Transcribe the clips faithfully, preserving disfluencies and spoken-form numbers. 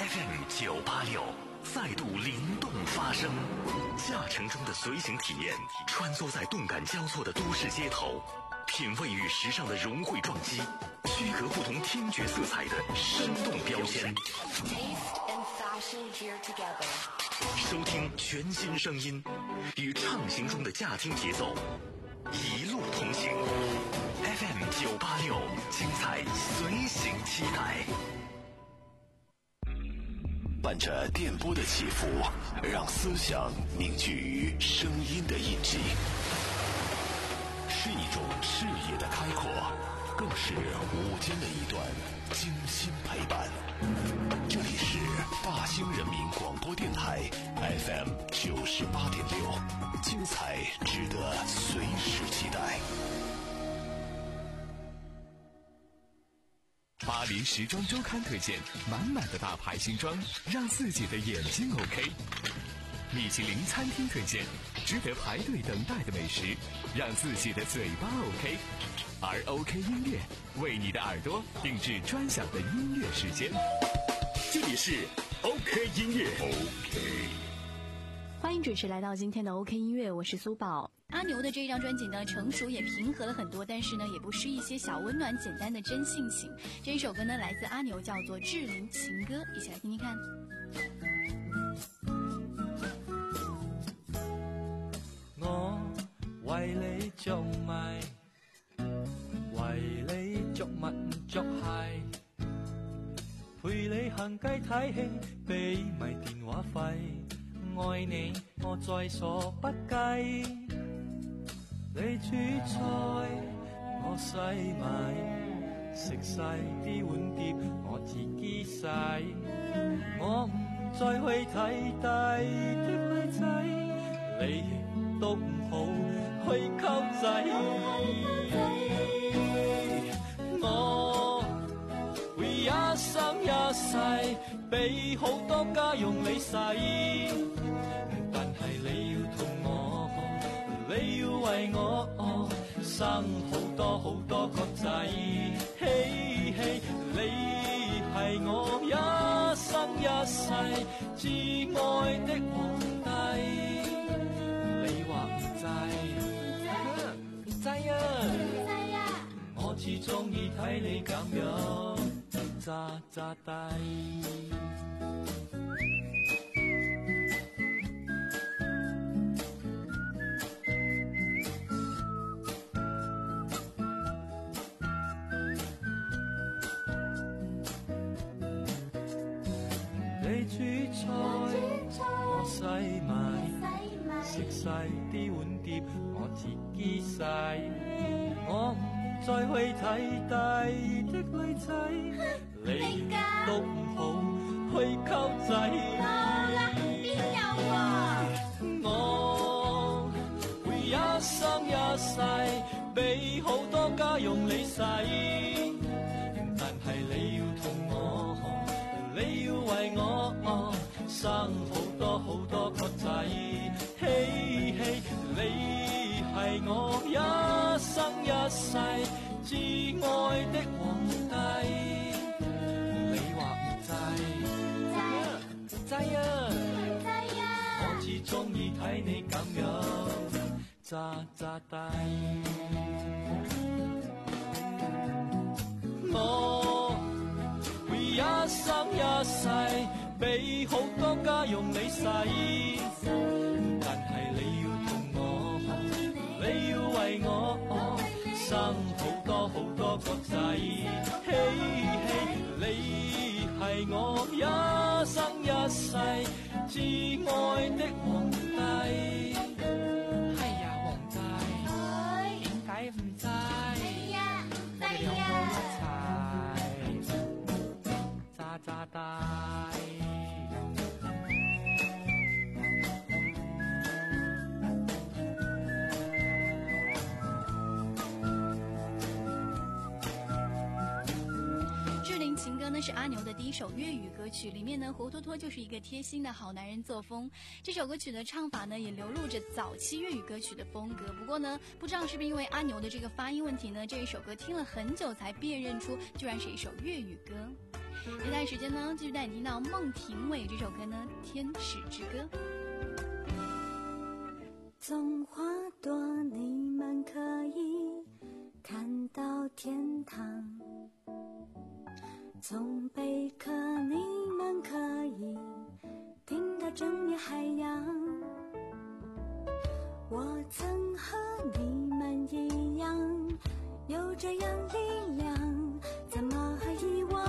F M 九八六再度灵动发声，驾乘中的随行体验，穿梭在动感交错的都市街头，品味与时尚的融汇撞击，区隔不同听觉色彩的生动标签。收听全新声音，与畅行中的驾听节奏，一路同行。F M 九八六，精彩随行期待。 伴着电波的起伏，让思想凝聚于声音的印记，是一种视野的开阔，更是午间的一段精心陪伴。这里是大兴人民广播电台 F M 九十八点六，精彩值得随时期待。 巴黎时装周刊推荐满满的大牌新装，让自己的眼睛 OK。米其林餐厅推荐值得排队等待的美食，让自己的嘴巴 OK。而 OK 音乐为你的耳朵定制专享的音乐时间。这里是 OK 音乐 OK。 欢迎准时来到今天的 OK 音乐，我是苏宝。 阿牛的这一张专辑呢，成熟也平和了很多，但是呢，也不失一些小温暖、简单的真性情。这一首歌呢，来自阿牛，叫做《志玲情歌》，一起来听听看。 我為你着迷，為你着襪唔着鞋，陪你行街睇戲，俾埋電話費。愛你我在所不計，你煮菜我洗埋，食晒啲碗碟我自己洗，我唔再去睇低的女仔，你亦都唔好去溝仔，我會一生一世俾好多家用你使。你要同我，你要為我生好多好多個仔，嘿嘿，你係我一生一世至愛的皇帝，你話唔制？唔制啊！我至鍾意睇你咁樣渣渣地。你煮菜我洗埋，食晒啲碗碟我自己洗，我唔再去睇低的女仔，你都唔好去溝仔。冇啦，邊有啊？我會一生一世俾好多家用你使，但係你要同我，你要為我生好多好多個仔，嘿嘿，你係我一生一世至愛的皇帝，你話唔制？唔制啊！唔制啊！我至鍾意睇你咁樣渣渣地，我一生一世俾好多家用你使，但係你要同我，你要為我生好多好多個仔，嘿嘿，你係我一生一世至愛的皇帝。係呀，皇帝，點解唔制？係呀，我哋兩個一齊渣渣大。 志玲情歌呢是阿牛的第一首粤语歌曲，里面呢活脱脱就是一个贴心的好男人作风。这首歌曲的唱法呢也流露着早期粤语歌曲的风格，不过呢不知道是不是因为阿牛的这个发音问题呢，这一首歌听了很久才辨认出居然是一首粤语歌。 接下来时间呢，继续带你听到孟庭苇这首歌呢，《天使之歌》。 从花朵你们可以看到天堂，从贝壳你们可以听到正面海洋。我曾和你们一样有这样力量，怎么遗忘？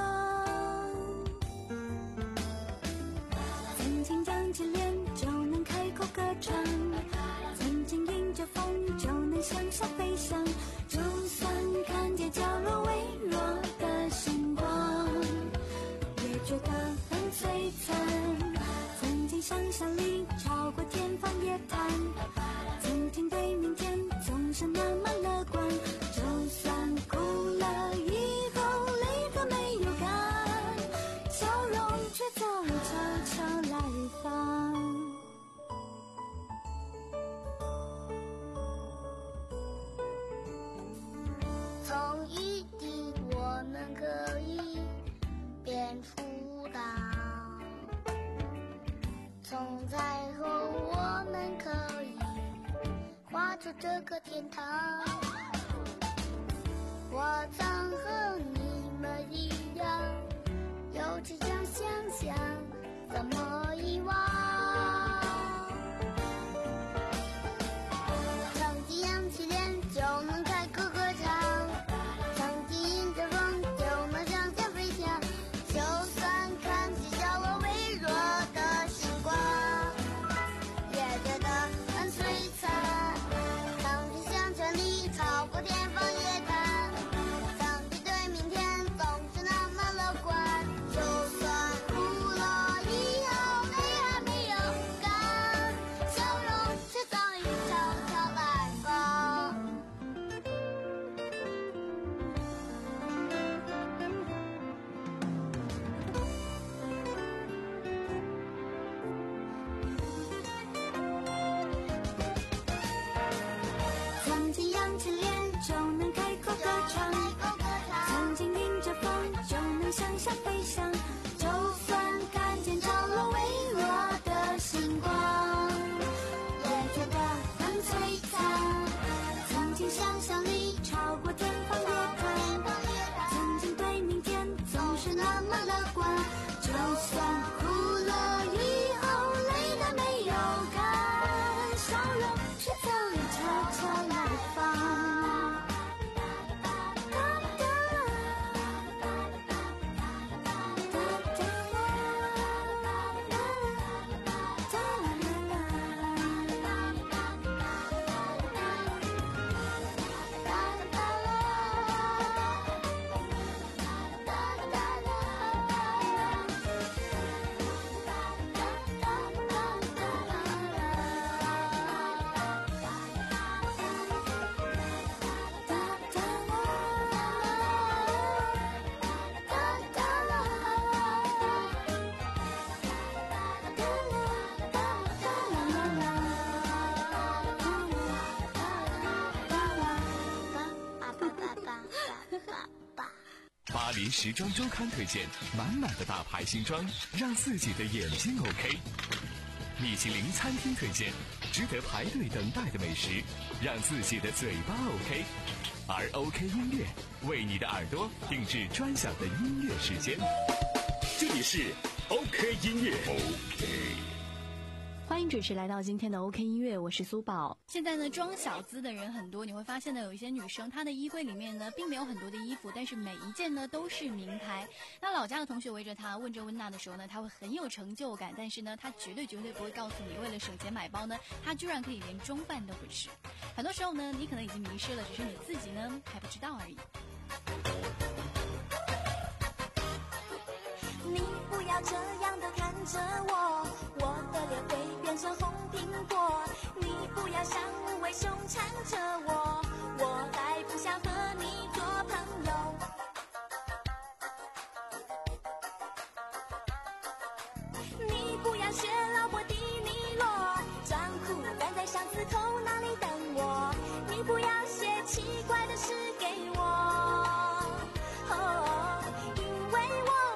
曾经扬起脸就能开口歌唱，曾经迎着风就能向上飞翔，就算看见角落微弱的星光，也觉得很璀璨。曾经想象力超过天方夜谭，曾经对明天总是那么乐观，就算哭了以后泪都没有干，笑容却早悄悄来访。 从一滴我们可以变出岛，从彩虹我们可以画出这个天堂。我曾和你们一样有这样想象，怎么遗忘？曾经扬起脸就能开口歌唱，曾经迎着风就能向前飞翔，就算看见角落微弱的星光，也觉得很璀璨。曾经想象力超过天方夜谭，曾经对明天总是那么乐观，就算哭了以后泪还没有干，笑容却早已悄悄来访。 曾经扬起脸就能开口歌唱，曾经迎着风就能向上飞翔，就算看见角落微弱的星光，也觉得很璀璨。曾经想象力超过天方夜谭，曾经对明天总是那么乐观，就算哭了以后泪都没有干，笑容却早已悄悄来访。 巴黎时装周刊推荐满满的大牌新装，让自己的眼睛 OK。米其林餐厅推荐值得排队等待的美食，让自己的嘴巴 OK。而 OK 音乐为你的耳朵定制专享的音乐时间。 这里是 OK 音乐 OK。 欢迎准时来到今天的 OK 音乐，我是苏宝。 现在呢，装小资的人很多，你会发现呢，有一些女生她的衣柜里面呢，并没有很多的衣服，但是每一件呢都是名牌。那老家的同学围着她问这问那的时候呢，她会很有成就感，但是呢，她绝对绝对不会告诉你，为了省钱买包呢，她居然可以连中饭都不吃。很多时候呢，你可能已经迷失了，只是你自己呢还不知道而已。 你不要这样的看着我，我的脸会变成红苹果。你不要像无尾熊缠着我，我还不想和你做朋友。你不要学老婆迪尼洛，装酷站在巷子口那里等我。你不要写奇怪的诗给我，哦，因为我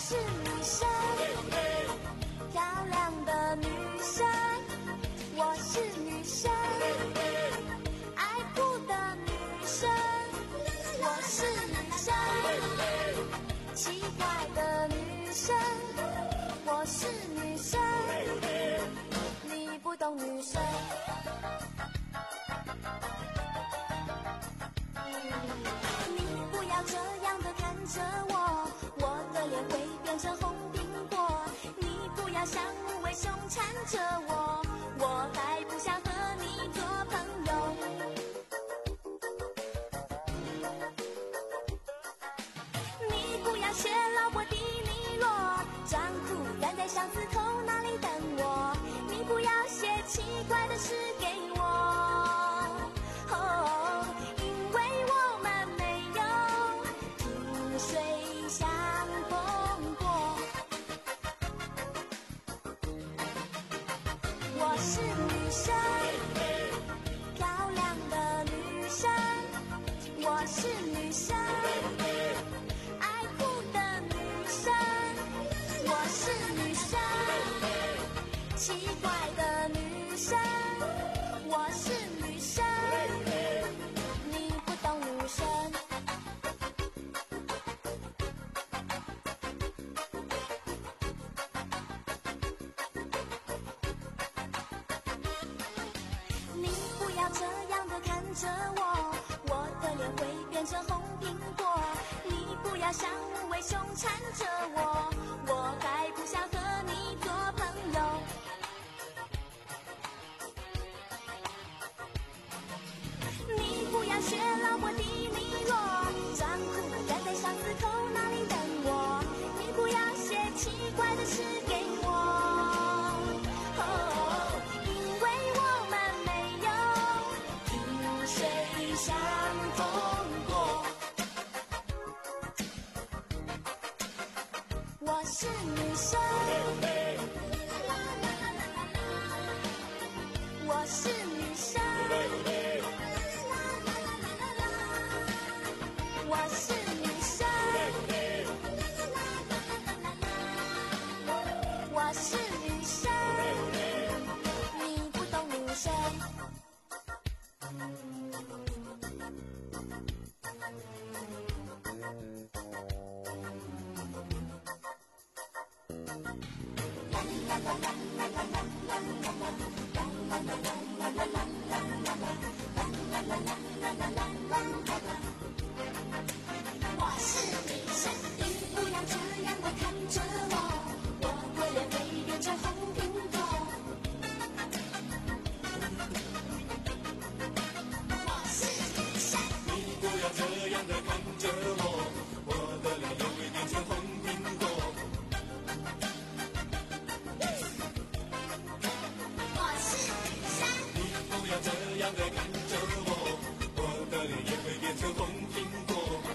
是女生，漂亮的女生。我是女生，爱哭的女生。我是女生，奇怪的女生。我是女生，你不懂女生。你不要这样的看着我，我的脸会变成红苹果。你不要像无尾熊缠着我，我还不想和你做朋友。你不要学老婆的利落，装酷站在巷子口那里等我。你不要写奇怪的诗给我，哦，因为我们没有萍水相逢过。我是女生，漂亮的女生。我是女生，爱哭的女生。我是女生，奇怪的女生。我是女生，你不懂女生。你不要这样的看着我，我的脸会变成红苹果。你不要像无尾熊缠着我，我还不想和你做朋友。你不要学老婆的利落，装酷站在巷子口那里等我。你不要写奇怪的诗给我，哦，因为我们没有萍水相逢过。我是女生，我是女生。我是女生，我是女生，你不懂女生。我是女生，你不要这样的看着我，我的脸会变成红苹果。我是女生，你不要这样的看着我，我的脸也会变成红苹果。我是女生，你不要这样的看着我，我的脸也会变成红苹果。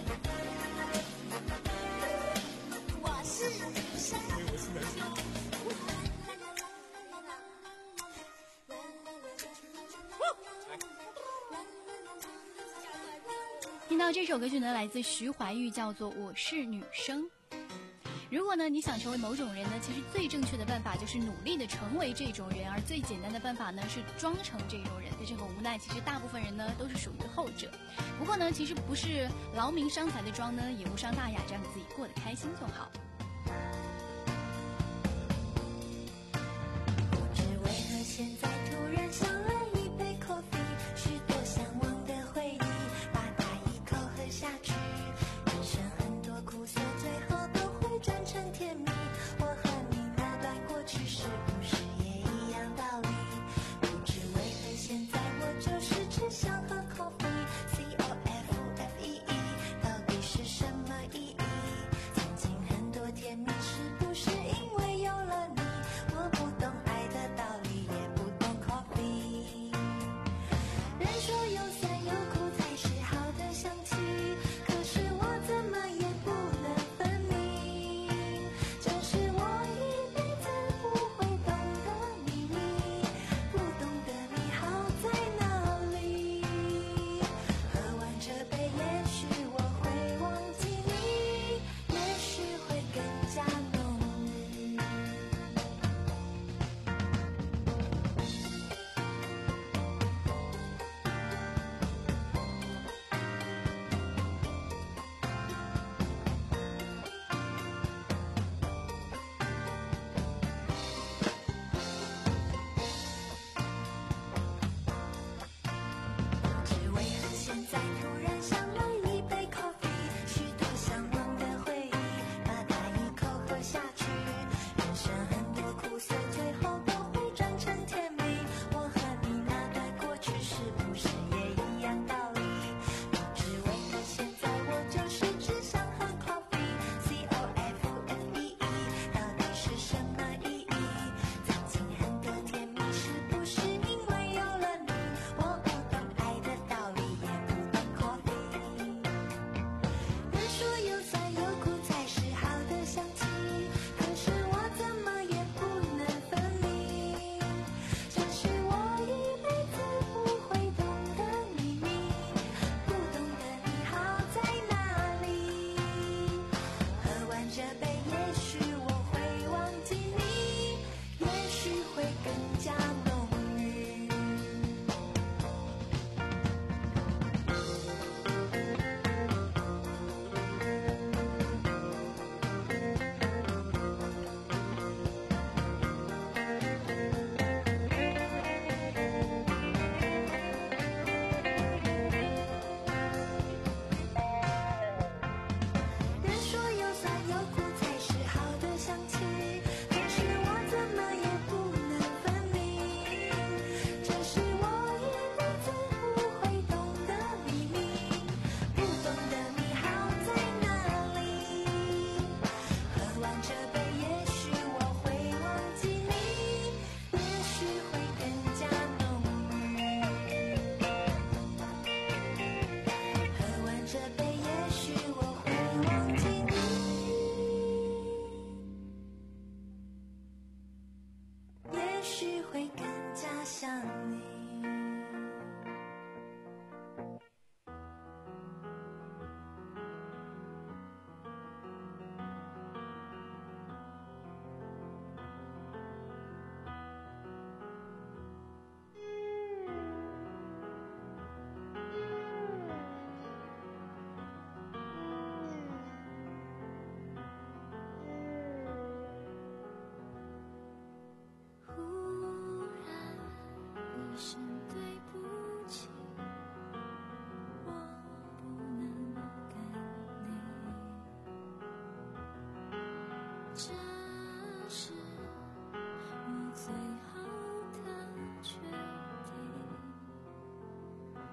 听到这首歌曲呢，来自徐怀钰，叫做《我是女生》。如果呢你想成为某种人呢，其实最正确的办法就是努力的成为这种人，而最简单的办法呢是装成这种人。但是很无奈，其实大部分人呢都是属于后者。不过呢，其实不是劳民伤财的装呢，也无伤大雅，只要你自己过得开心就好。 不知为何现在突然想来一杯 coffee， 许多向往的回忆，把它一口喝下去。人生很多苦涩，最后都会转成甜蜜。我和你那段过去，是不是也一样道理？不知为何现在我就是只想喝 coffee，C O F F E E， 到底是什么意义？曾经很多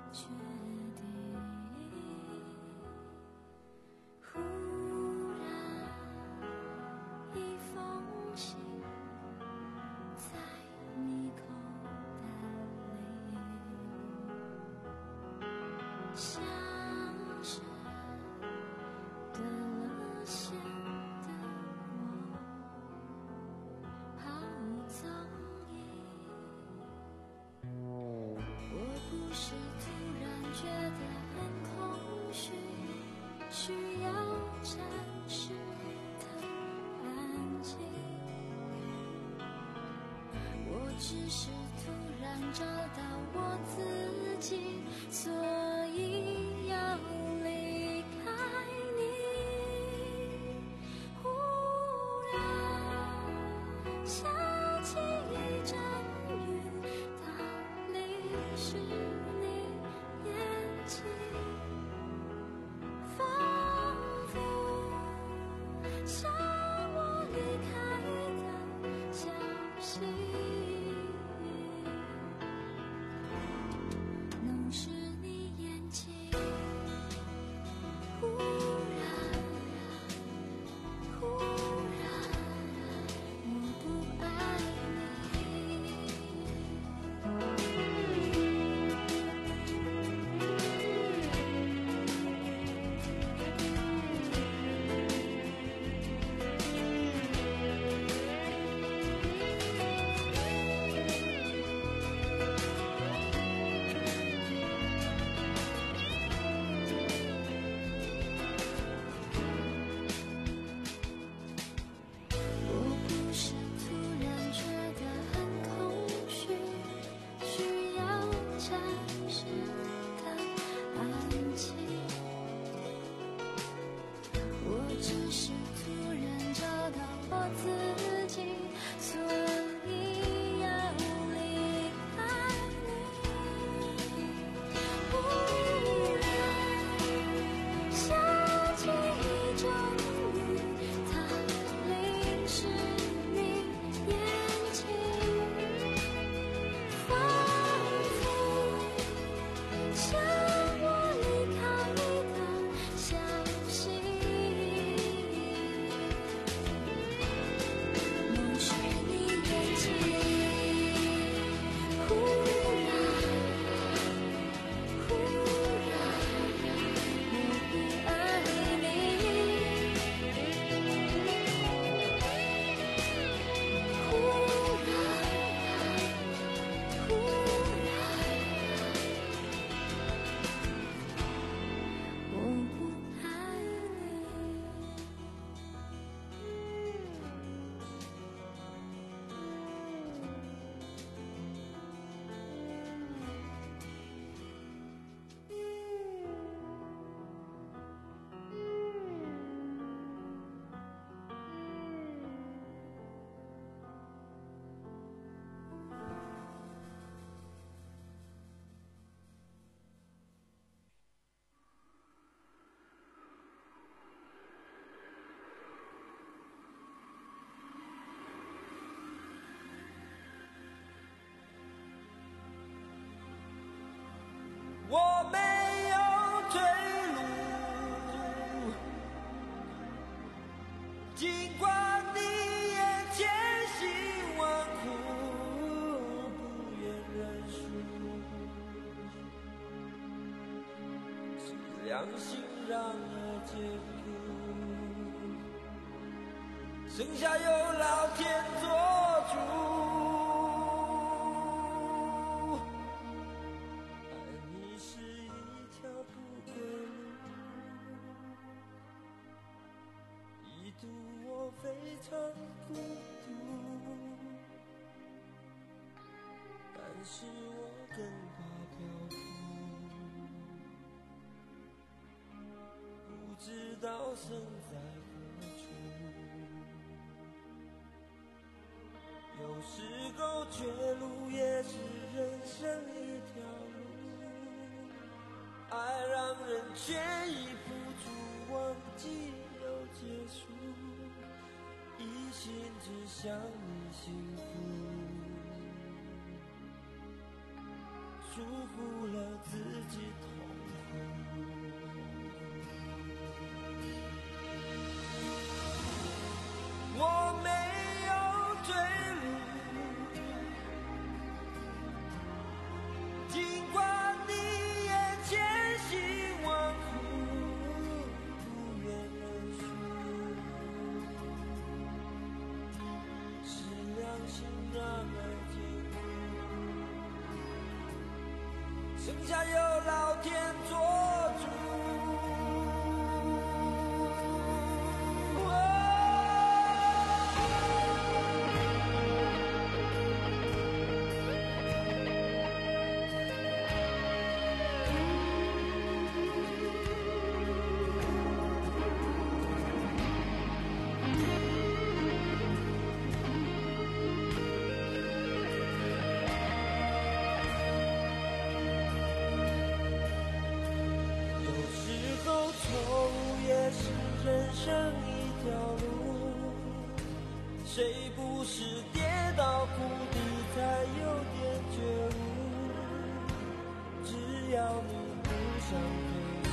决定。忽然一封信在你口袋里，像是断了线的我，毫无踪影。我不是突然觉得很空虚，需要暂时的安静，我只是突然找到我自己，所以要离开你。忽然下起一阵雨，它淋湿你眼睛，仿佛像我离开的消息，弄湿你眼睛。忽然，忽然，我不爱你。我不是突然觉得很空虚，需要暂时的安静，我只是突然找到我自己，所以要离开你。忽然下起一阵雨，它淋湿你眼睛，仿佛像我离开的消息，弄湿你眼睛。忽然，忽然，我不爱你。忽然，忽然，我不爱你。 我没有退路，尽管你眼千辛万苦，不愿认输，是良心让我坚固，剩下有老天做主。度我非常孤独，但是我更怕漂浮，不知道身在何处。有时候绝路也是人生一条路，爱让人却已付出，忘记又结束，一心只想你幸福。说束缚了自己痛苦。我没有退路，尽管你也千辛万苦，不愿认输，是良心让爱坚固，剩下有老天做主。人生一条路，谁不是跌到谷底才有点觉悟？只要你不想退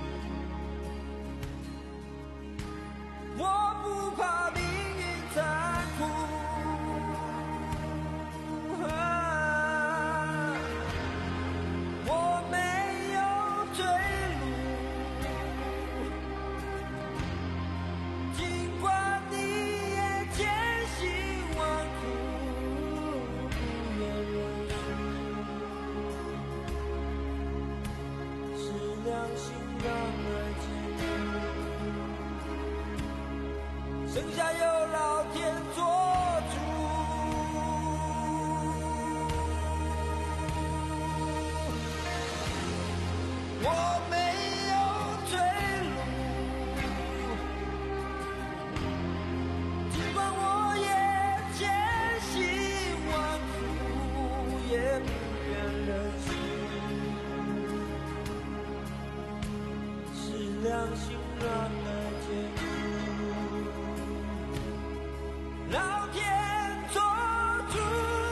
出，我不怕命运残酷。啊，我没有退路。剩下有老天做主。我没有退路，尽管我也千辛万苦，也不愿认输，是良心让爱坚固。老天做主。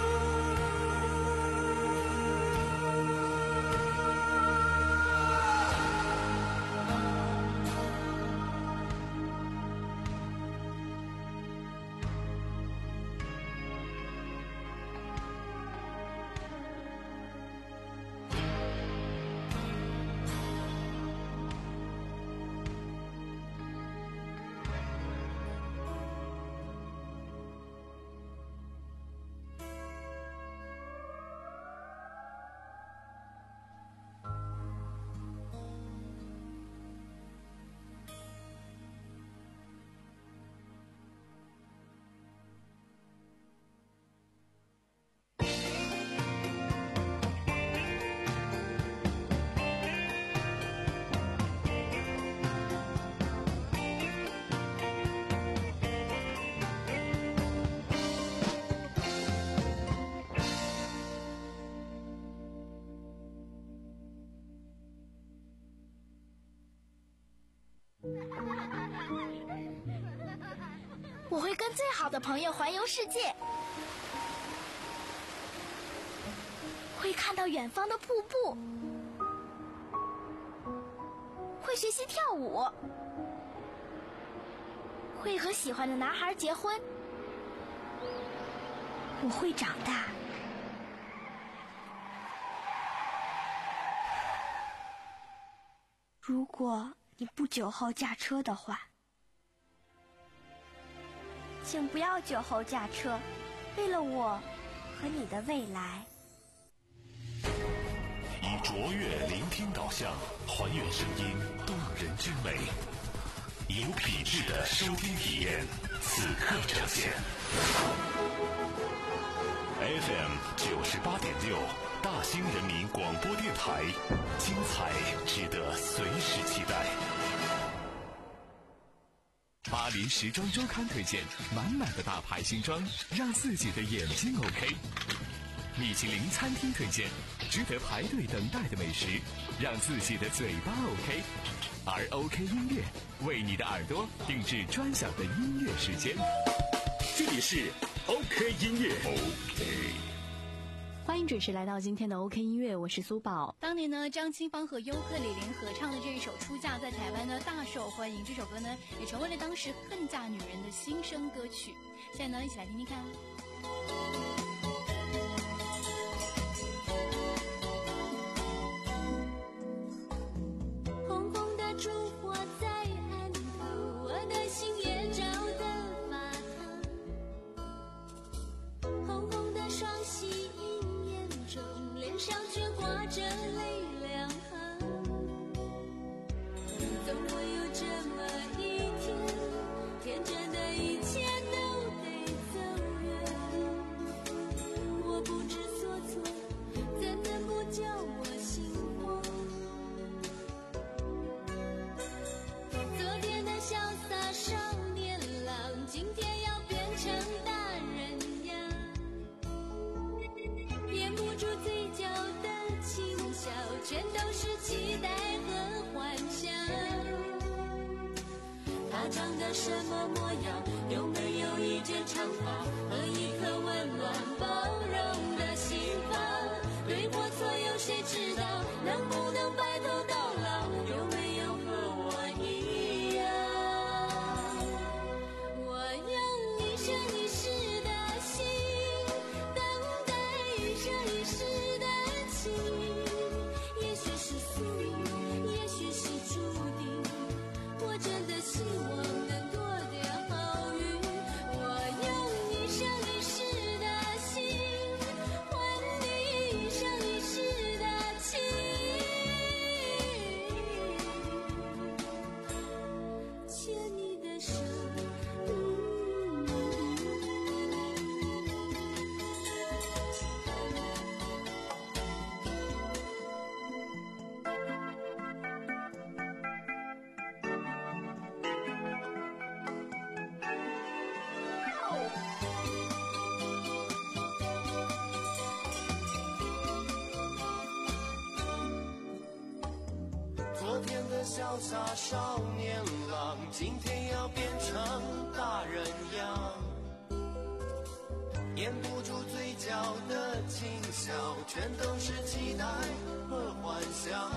我会跟最好的朋友环游世界，会看到远方的瀑布，会学习跳舞，会和喜欢的男孩结婚。我会长大。如果你不酒后驾车的话，请不要酒后驾车，为了我和你的未来。 以卓越聆听导向，还原声音动人之美，有品质的收听体验，此刻呈现。F M 九十八点六，大兴人民广播电台，精彩值得随时期待。 巴黎时装周刊推荐满满的大牌新装，让自己的眼睛 OK。米其林餐厅推荐值得排队等待的美食，让自己的嘴巴 OK。而 OK 音乐为你的耳朵定制专享的音乐时间。 这里是 OK 音乐。OK。 欢迎准时来到今天的 OK 音乐，我是苏宝。 当年呢，张清芳和尤克里联合唱的这一首《出嫁》在台湾呢大受欢迎，这首歌呢也成为了当时恨嫁女人的心声歌曲。现在呢，一起来听听看。 红红的烛火在岸头，我的心也照得发烫。红红的双喜映眼中，脸上却挂着泪两行。总会有这么一天，天真的一切都得走远。我不知所措，怎能不叫我心慌？昨天的潇洒少年郎，今天要变成大人样。掩不住嘴角的轻笑，全都是期待和幻想。他长得什么模样？有没有一件长发和一颗温暖包容的心房？对或错有谁知道？能不能白头到老？有没有和我一样？我用一生一世的心，等待一生一世的情。也许是宿命，也许是注定，我真的希望能多点好运。我用一生一世的心，换你一生一世的情。牵你的手， 昨天的潇洒少年郎，今天要变成大人样。掩不住嘴角的轻笑，全都是期待和幻想。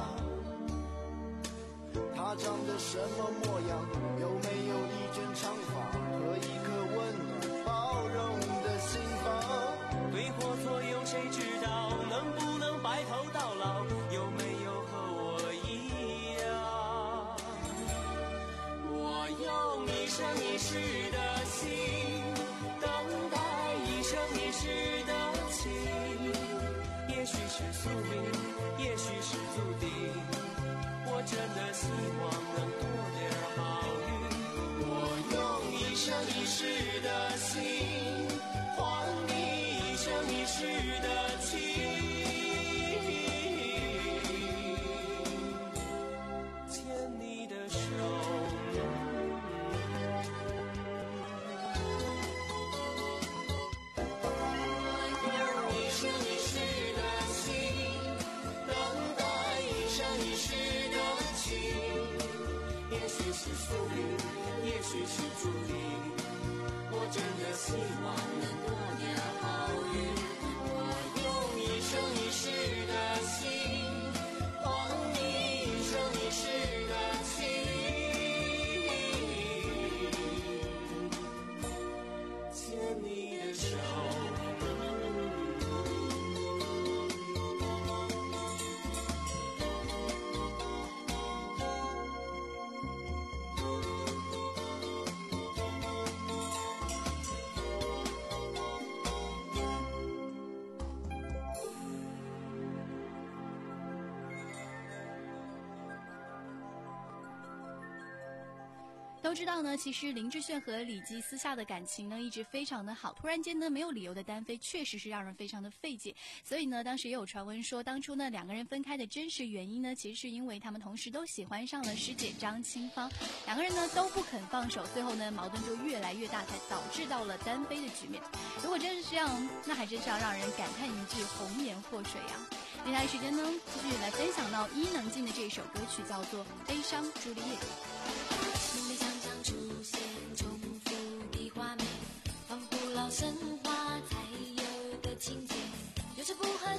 他长得什么模样？有没有一卷长发和一颗温暖包容的心房？对或错有谁知道？能不能白头到老？有没有和我一样？我用一生一世的心，等待一生一世的情。也许是宿命，也许是注定，我真的希望能多点好运。我用一生一世的心，换你一生一世的情。牵你的手，我用一生一世的心，等待一生一世的情。也许是宿命，也许是注定，我真的希望能多点好运。我用一生一世的心，换你一生一世的情。牵你的手， 都知道呢，其实林志炫和李基私下的感情呢一直非常的好，突然间呢没有理由的单飞，确实是让人非常的费解。所以呢，当时也有传闻说，当初呢两个人分开的真实原因呢，其实是因为他们同时都喜欢上了师姐张清芳，两个人呢都不肯放手，最后呢矛盾就越来越大，才导致到了单飞的局面。如果真是这样，那还真是要让人感叹一句红颜祸水啊！接下来时间呢，继续来分享到伊能静的这首歌曲，叫做《悲伤朱丽叶》。 梦里常常出现重复的画面，仿佛老神话才有的情节，有着不合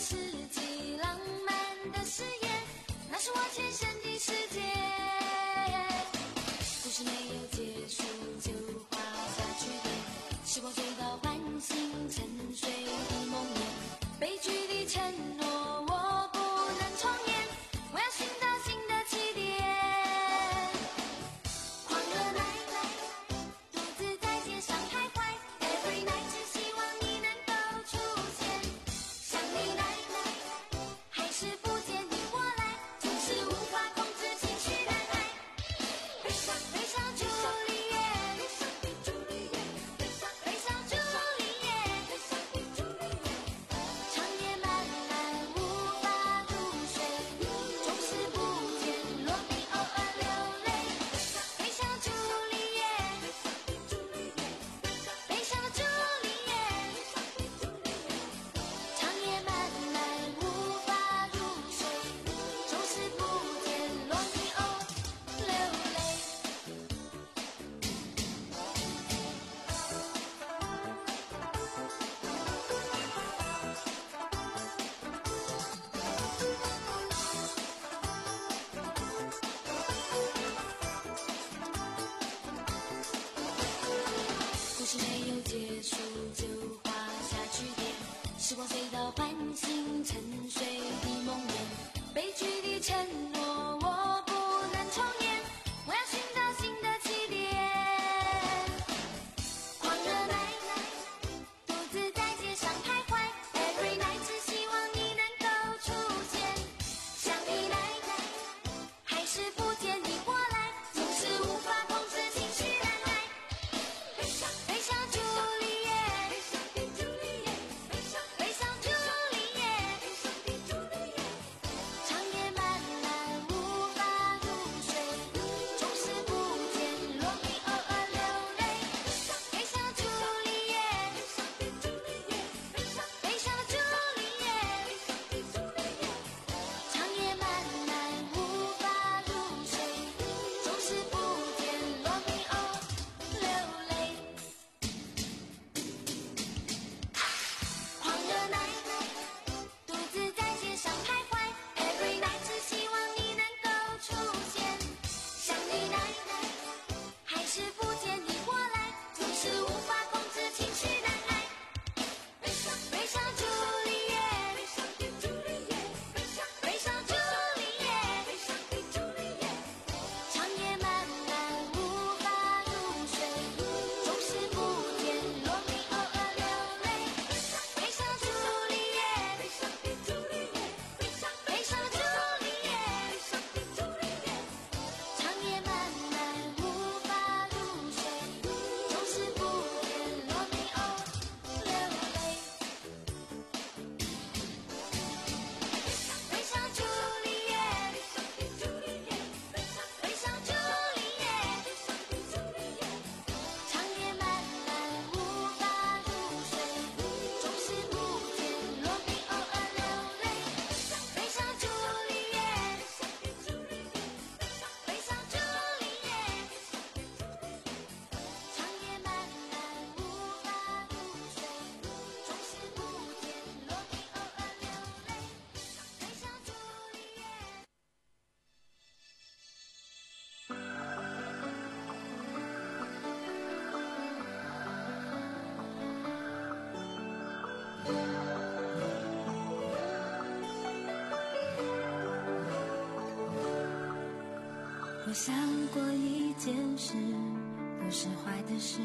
我想过一件事，不是坏的事，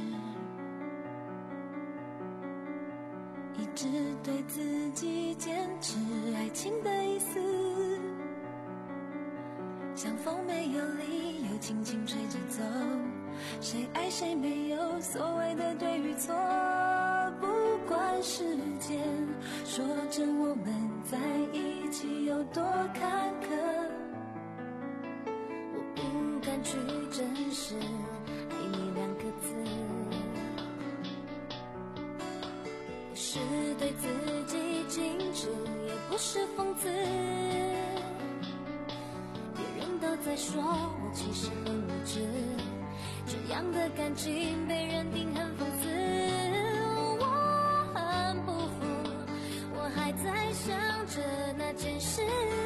一直对自己坚持爱情的意思，像风没有理由轻轻吹着走，谁爱谁没有所谓的对与错，不管时间说着我们在一起有多坎坷，我不敢去证实爱你两个字，不是对自己矜持，也不是讽刺，别人都在说我其实很无知，这样的感情被认定很讽刺，我很不服，我还在想着那件事，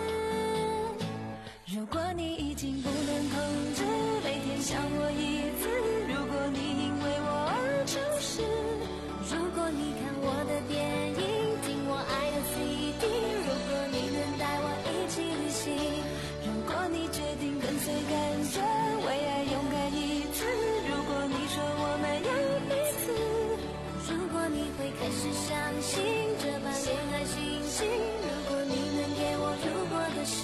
如果你已经不能控制每天想我一次，如果你因为我而诚实，如果你看我的电影听我爱的 C D， 如果你能带我一起旅行，如果你决定跟随感觉为爱勇敢一次，如果你说我们有彼此，如果你会开始相信这般恋爱心情，如果你能给我如果的事，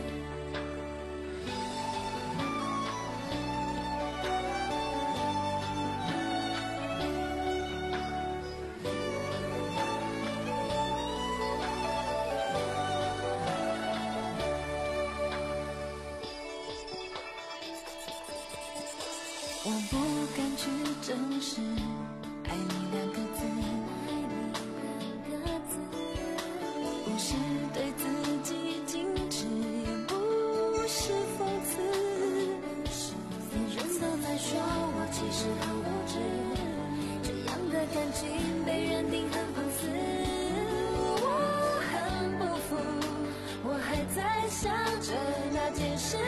我不敢去证实爱你两个字，不是对自己矜持，也不是讽刺，别人都在说我其实很无知，这样的感情被认定很讽刺，我很不服，我还在想着那件事，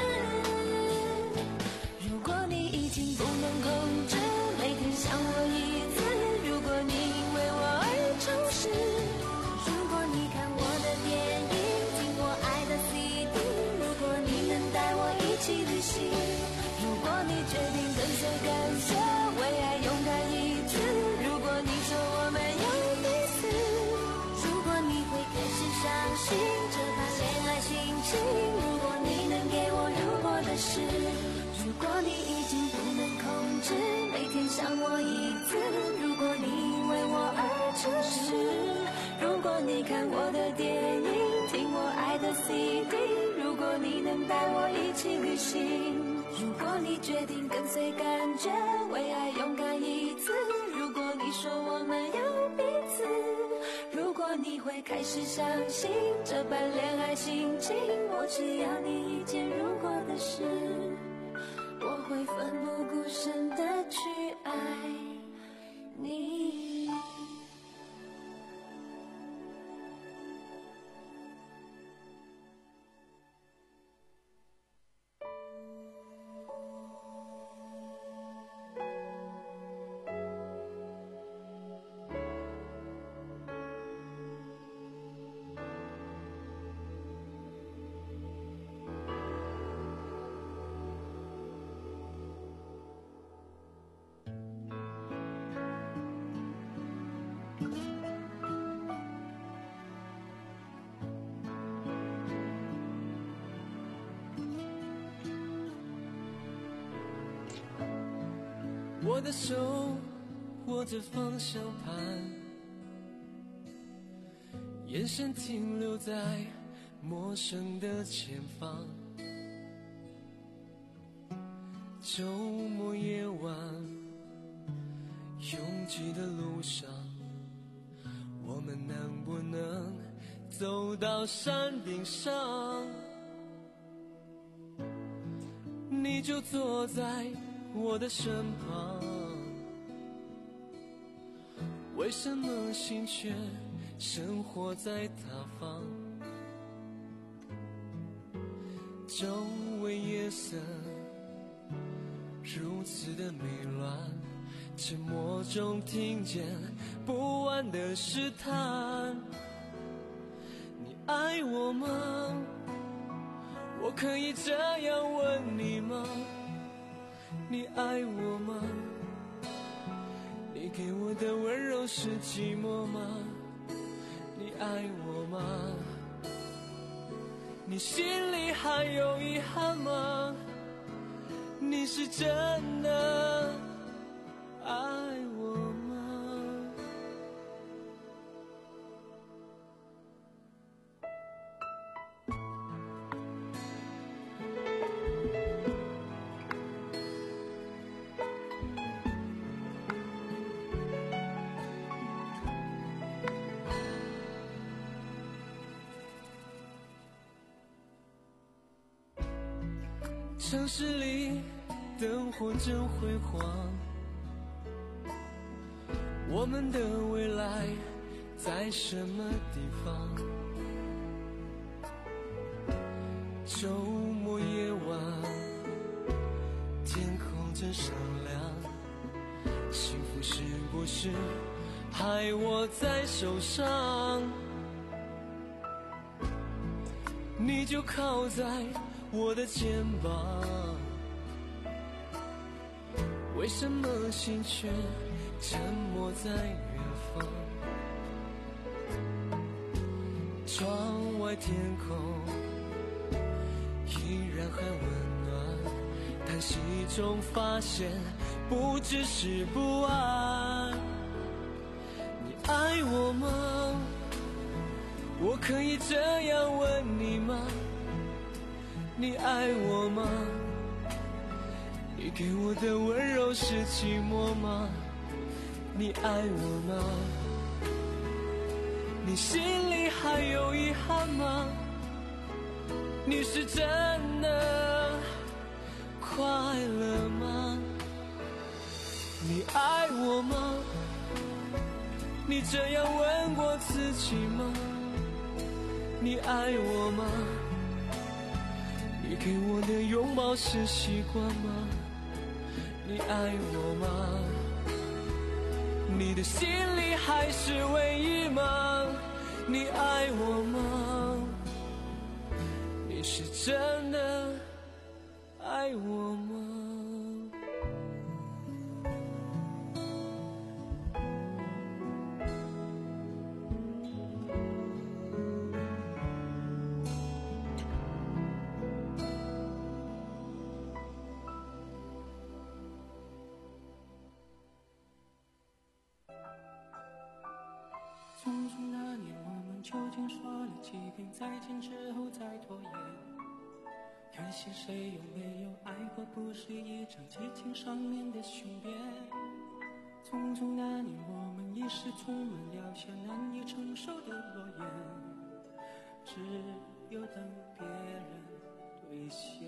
如果你已经不能控制每天想我一次，如果你因为我而诚实，如果你看我的电影听我爱的 C D， 如果你能带我一起旅行，如果你决定跟随感觉为爱勇敢一次，如果你说我们有彼此，如果你会开始相信这般恋爱心情，如果你能给我如果的事，如果你已经不能控制每天想我一次，如果你因为我而诚实，如果你看我的电影听我爱的 C D， 如果你能带我一起旅行，如果你决定跟随感觉为爱勇敢一次，如果你说我们有彼此，如果你会开始相信这般恋爱心情，我只要你一件如果的事，我会奋不顾身地去爱你。 我的手握着方向盘，眼神停留在陌生的前方。周末夜晚，拥挤的路上，我们能不能走到山顶上？你就坐在我的身旁，为什么心却生活在他方？周围夜色如此的迷乱，沉默中听见不安的试探。你爱我吗？ 我可以这样问你吗？你爱我吗？你给我的温柔是寂寞吗？你爱我吗？你心里还有遗憾吗？你是真的爱我吗？城市里灯火真辉煌，我们的未来在什么地方？周末夜晚，天空真闪亮，幸福是不是还握在手上？你就靠在我的肩膀，为什么心却沉默在远方？窗外天空依然很温暖，叹息中发现不只是不安。你爱我吗？我可以这样问你吗？你爱我吗？你给我的温柔是寂寞吗？你爱我吗？你心里还有遗憾吗？你是真的快乐吗？你爱我吗？你这样问过自己吗？你爱我吗？你给我的拥抱是习惯吗？你爱我吗？你的心里还是唯一吗？你爱我吗？你是真的爱我吗？ 匆匆那年，我们究竟说了几遍再见之后再拖延？可惜谁有没有爱过，不是一张激情上面的雄辩。匆匆那年，我们一时匆忙撂下难以承受的诺言，只有等别人兑现。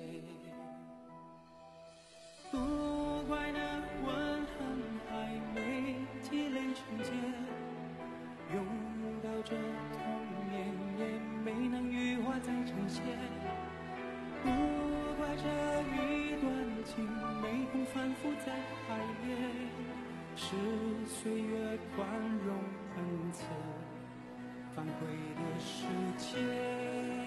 不怪那吻痕还没积累成茧，拥抱着童年也没能羽化再成仙，不怪这一段情没空反复再排练，是岁月宽容恩赐反馈的世界。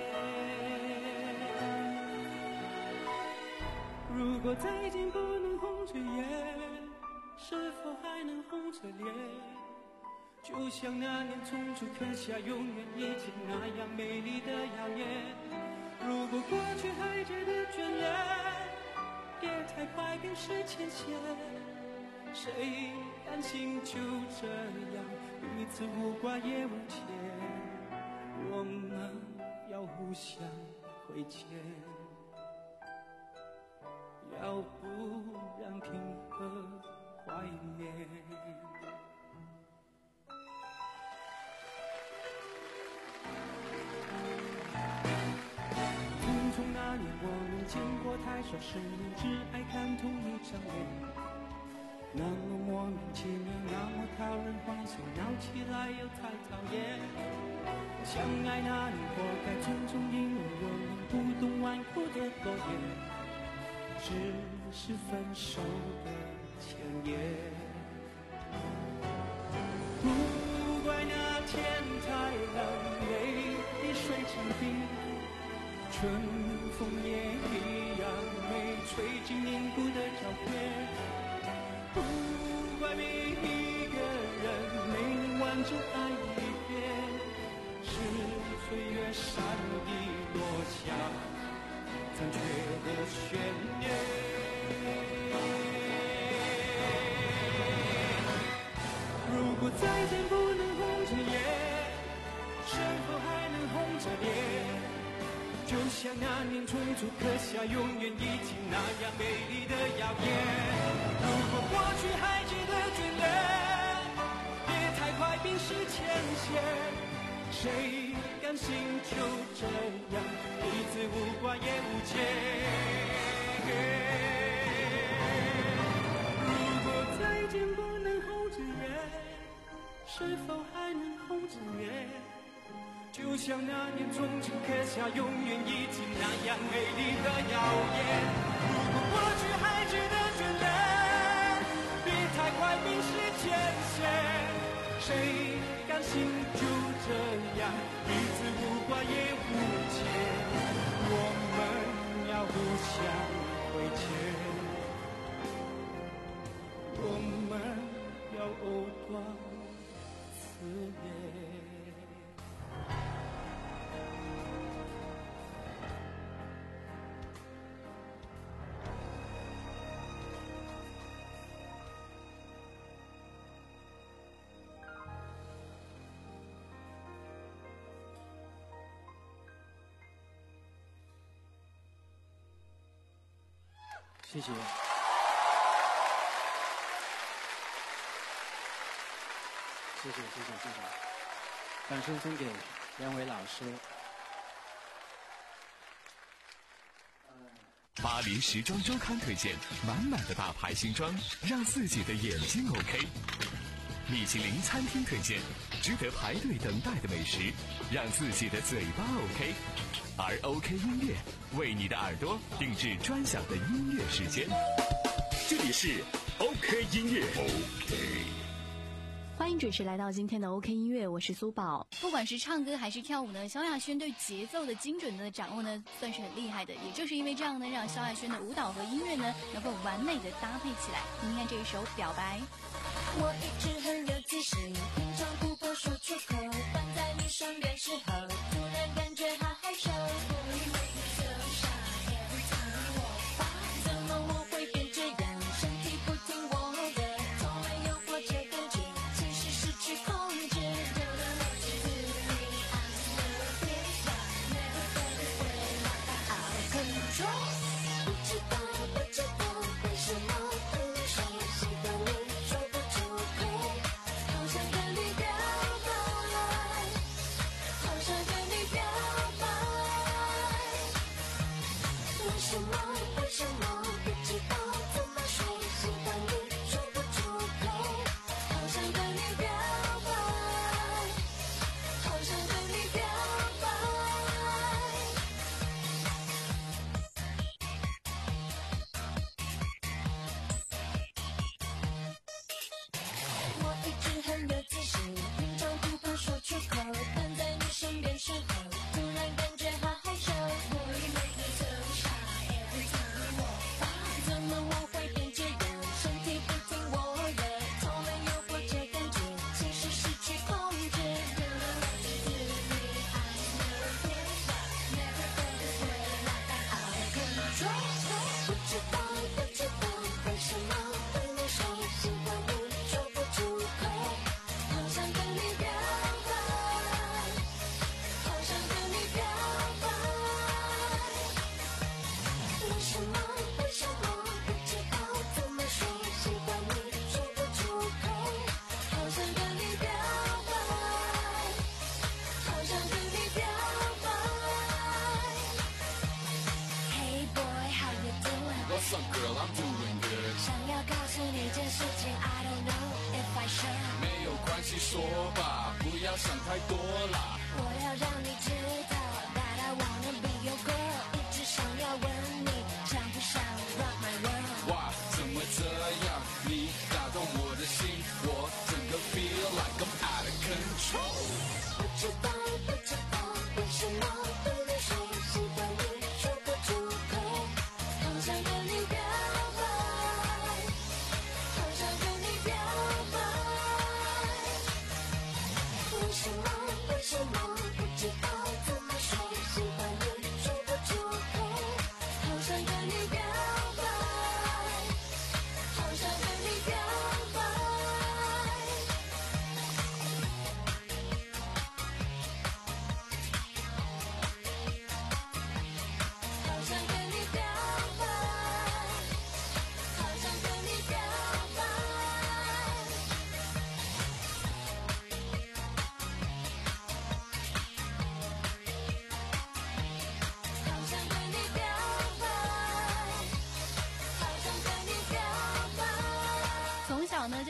如果再见不能红着眼，是否还能红着脸？就像那年从初刻下永远以前那样美丽的谣言。如果过去还觉得眷恋，别太快冰释前嫌。谁甘心就这样彼此无挂也无牵？我们要互相亏欠，要不然凭何怀念？匆匆那年，我们见过太少世面，只爱看同一张脸，那么莫名其妙，那么讨人欢喜，闹起来又太讨厌。相爱那年活该种种，因为我们不懂顽固的诺言，只是分手的前言。不怪那天太冷，泪滴水成冰， 春风也一样没吹进凝固的照片，不怪每一个人没能完整爱一遍，是岁月闪地落下残缺的悬念。如果再见不能红着眼，是否还能红着脸？就像那年匆促刻下永远一起那样美丽的谣言。如果过去还值得眷恋，别太快冰释前嫌。谁甘心就这样彼此无挂也无牵？如果再见不能红着眼，是否还能红着脸？就像那年匆匆刻下永远一起那样美丽的谣言。如果过去还值得眷恋，别太快冰释前嫌。谁甘心就这样彼此无挂也无牵？我们要互相亏欠，我们要藕断丝连。谢谢。谢谢谢谢谢谢，掌声送给两位老师。 巴黎时装周刊推荐满满的大牌新装，让自己的眼睛 OK。米其林餐厅推荐值得排队等待的美食，让自己的嘴巴 OK。而 OK 音乐为你的耳朵定制专享的音乐时间。 这里是 OK 音乐 OK。 欢迎准时来到今天的 OK 音乐，我是苏宝。 不管是唱歌还是跳舞呢，萧亚轩对节奏的精准的掌握呢，算是很厉害的。也就是因为这样呢，让萧亚轩的舞蹈和音乐呢，能够完美的搭配起来。听听看这一首《表白》。 我一直很有自信，平常不敢说出口，但在你身边时候，突然感觉好害羞。怎么我会变这样？身体不听我的，从没有过这感觉，其实失去控制。不知道不知道为什么对你说喜欢你，说不出口，好想跟你表白，好想跟你表白。为什么为什么不知道怎么说喜欢你，说不出口，好想跟你表白，好想跟你表白。我一直很有自信，平常不敢说出口，但在你身边时候，突然感觉好害羞。怎么我会变这样？身体不听我的，从没有过这感觉，其实失去控制。不知道不知道为什么对你说喜欢你，说不出口，好想跟你表白，好想跟你表白。为什么为什么不知道怎么说喜欢你，说不出口，好想跟你表白，好想跟你表白。Hey boy, how you doing? What's up, girl? I'm doing good. 想要告诉你件事情 I don't know if I should。 没有关系，说吧，不要想太多啦。 我要让你知道 that I wanna be your girl， 一直想要问你，想不想 rock my world？ 哇，怎么这样？你打动我的心，我整个 feel like I'm out of control。 不知道不知道为什么对你说喜欢你，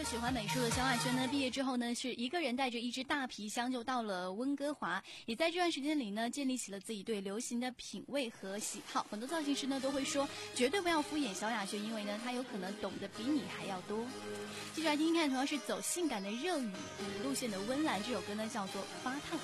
喜欢美术的萧亚轩呢，毕业之后呢，是一个人带着一只大皮箱就到了温哥华，也在这段时间里呢，建立起了自己对流行的品味和喜好。很多造型师呢都会说，绝对不要敷衍萧亚轩，因为呢，他有可能懂得比你还要多。继续来听听看，同样是走性感的热语路线的温岚，这首歌呢叫做《发烫》。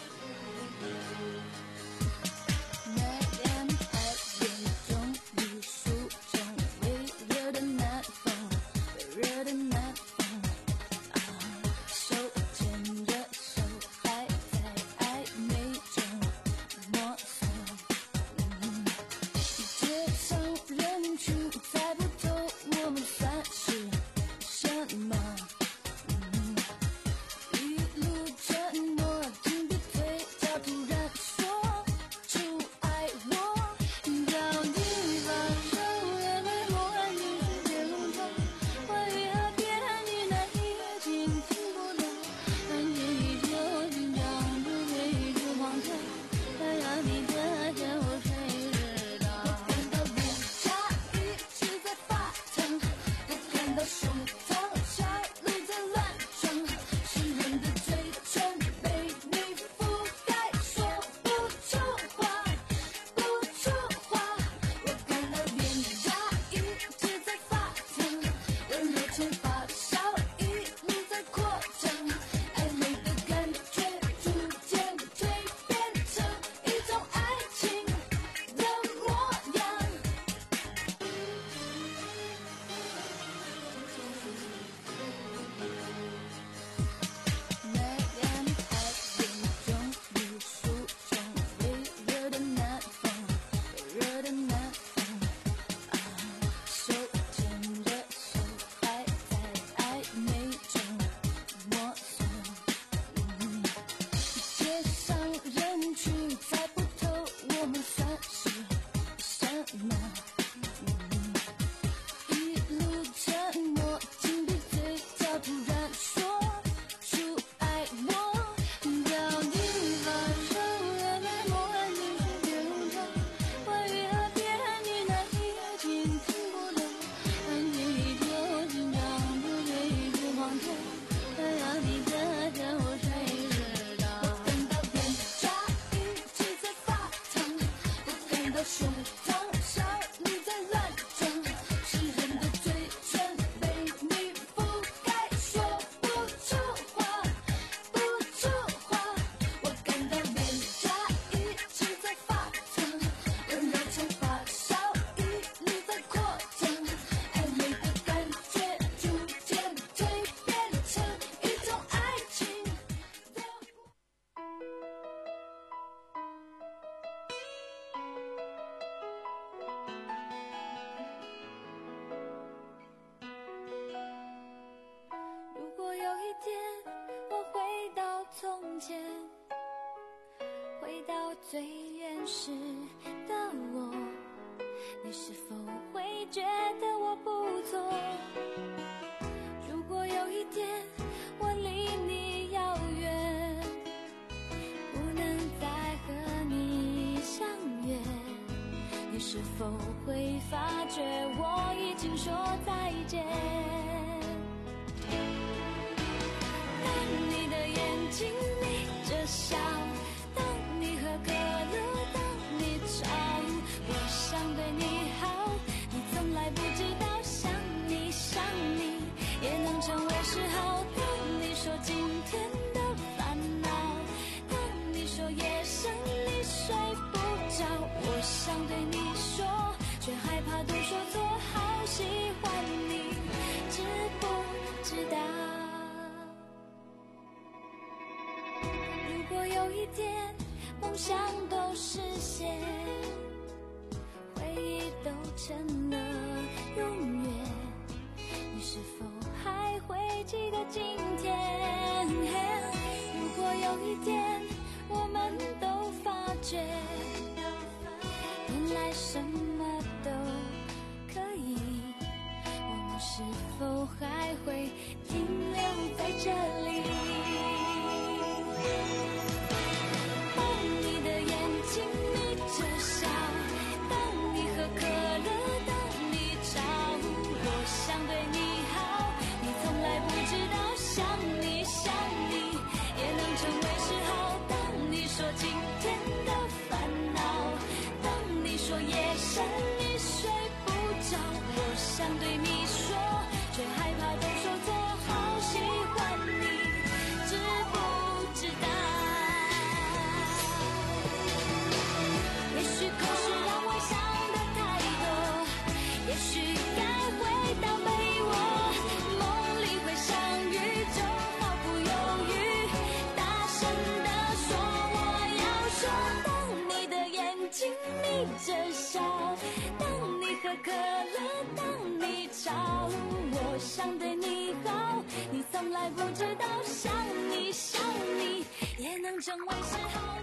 回到最原始的我，你是否会觉得我不错？如果有一天我离你遥远，不能再和你相约，你是否会发觉我已经说再见？当你的眼睛眯着笑，当你喝可乐，当你吵，我想对你好，你从来不知道，想你想你也能成为嗜好。当你说今天的烦恼，当你说夜深你睡不着，我想对你说，却害怕都说错，好喜欢你，知不知道？如果有一天梦想都实现，回忆都成了永远，你是否还会记得今天？如果有一天我们都发觉，原来什么都可以，我们是否还会停留在这里？知道说夜深你睡不着，我想对你说，却害怕都说错，好喜欢你，知不知道？也许故事让我想的太多，也许该回到被窝，梦里会相遇，就毫不犹豫，大声地说我要说。当你的眼睛眯着笑，当你喝可乐，当你吵，我想对你好，你从来不知道，想你想你也能成为嗜好。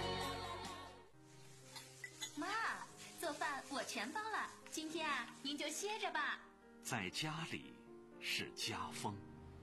妈，做饭我全包了，今天啊，您就歇着吧。 在家里是家风。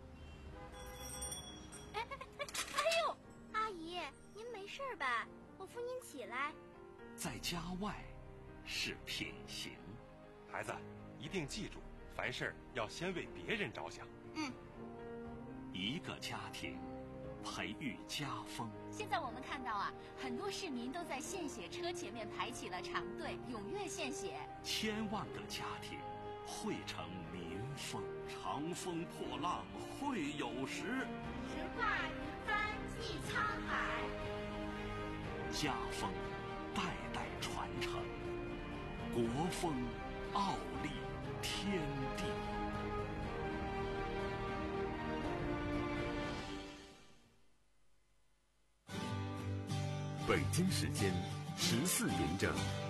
哎哎哎哎呦，阿姨，您没事吧？我扶您起来。 在家外是品行。 孩子，一定记住，凡事要先为别人着想。 嗯。 一个家庭培育家风。 现在我们看到啊，很多市民都在献血车前面排起了长队，踊跃献血。 千万个家庭汇成民风。长风破浪会有时， 直挂云帆济沧海。 家风代代传承，国风傲立天地。 北京时间十四点整。